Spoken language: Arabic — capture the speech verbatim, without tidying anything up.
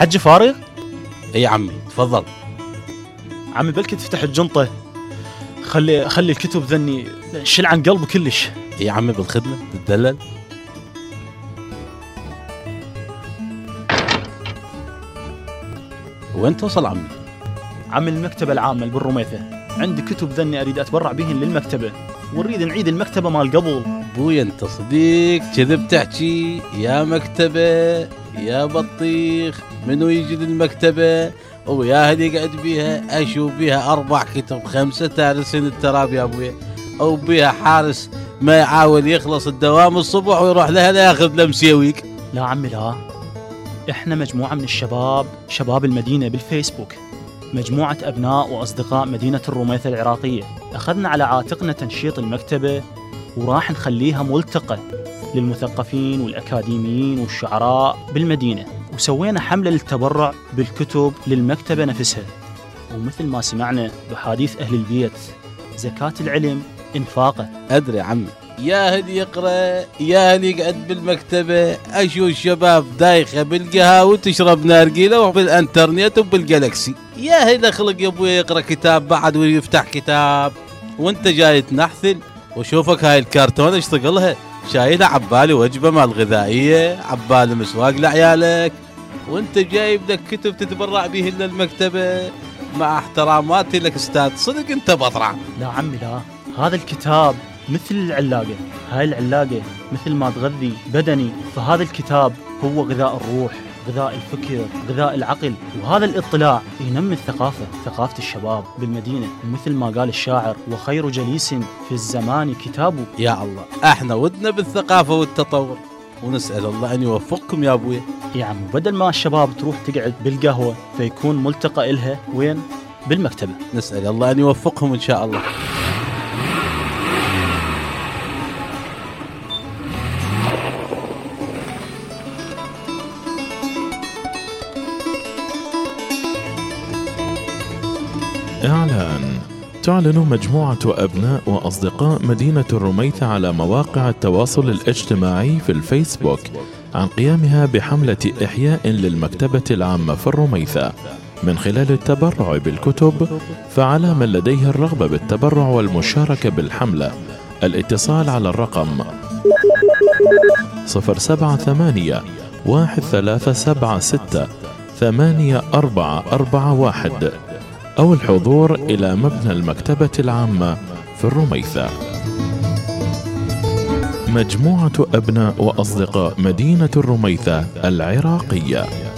الحج فارغ؟ اي عمي تفضل. عمي بلكي تفتح الجنطة، خلي خلي الكتب ذني شل عن قلبه كلش. اي عمي بالخدمة تتدلل. وين توصل عمي؟ عمي المكتبة العامة بالرميثة، عندي كتب ذني أريد أتبرع بهن للمكتبة، ونريد نعيد المكتبة مال قبل. بويا انت صديق كذب تحكي يا مكتبة يا بطيخ، منو يجي للمكتبة ويا هل يقعد بيها؟ اشوف بيها اربع كتب خمسة تارسين التراب يا ابويا، او بيها حارس ما يعاول يخلص الدوام الصبح ويروح لها لا ياخذ له مسيويك. لا عمي لا، احنا مجموعة من الشباب، شباب المدينة بالفيسبوك، مجموعة أبناء وأصدقاء مدينة الرميثة العراقية، أخذنا على عاتقنا تنشيط المكتبة وراح نخليها ملتقى للمثقفين والأكاديميين والشعراء بالمدينة، وسوينا حملة للتبرع بالكتب للمكتبة نفسها. ومثل ما سمعنا بحديث أهل البيت، زكاة العلم إنفاقه. أدري عمي، يا هل يقرأ يا هل يقعد بالمكتبة، أشوف شباب دايخة بالقهوة وتشرب نارجيلة وبالانترنت وبالجالكسي، يا هل أخلق يا أبوي يقرأ كتاب بعد ويفتح كتاب وانت جاي تنحثل، وشوفك هاي الكرتونة اشتغلها شايلها عبالي وجبة مال غذائية، عبالي مسواق لعيالك، وانت جايب لك كتب تتبرع به للمكتبة. مع احتراماتي لك استاذ صدق انت بطرع. لا عمي لا، هذا الكتاب مثل العلاقة، هاي العلاقة مثل ما تغذي بدني، فهذا الكتاب هو غذاء الروح، غذاء الفكر، غذاء العقل، وهذا الاطلاع ينمي الثقافة، ثقافة الشباب بالمدينة، ومثل ما قال الشاعر وخير جليس في الزمان كتابه. يا الله احنا ودنا بالثقافة والتطور، ونسأل الله أن يوفقكم يا أبوي. يا عم بدل ما الشباب تروح تقعد بالقهوة فيكون ملتقى إلها وين؟ بالمكتبة. نسأل الله أن يوفقهم إن شاء الله. إعلان: تعلن مجموعة أبناء وأصدقاء مدينة الرميثة على مواقع التواصل الاجتماعي في الفيسبوك عن قيامها بحملة إحياء للمكتبة العامة في الرميثة من خلال التبرع بالكتب. فعلى من لديه الرغبة بالتبرع والمشاركة بالحملة الاتصال على الرقم صفر سبعة ثمانية واحد ثلاثة سبعة ستة ثمانية أربعة أربعة واحد أو الحضور إلى مبنى المكتبة العامة في الرميثة. مجموعة أبناء وأصدقاء مدينة الرميثة العراقية.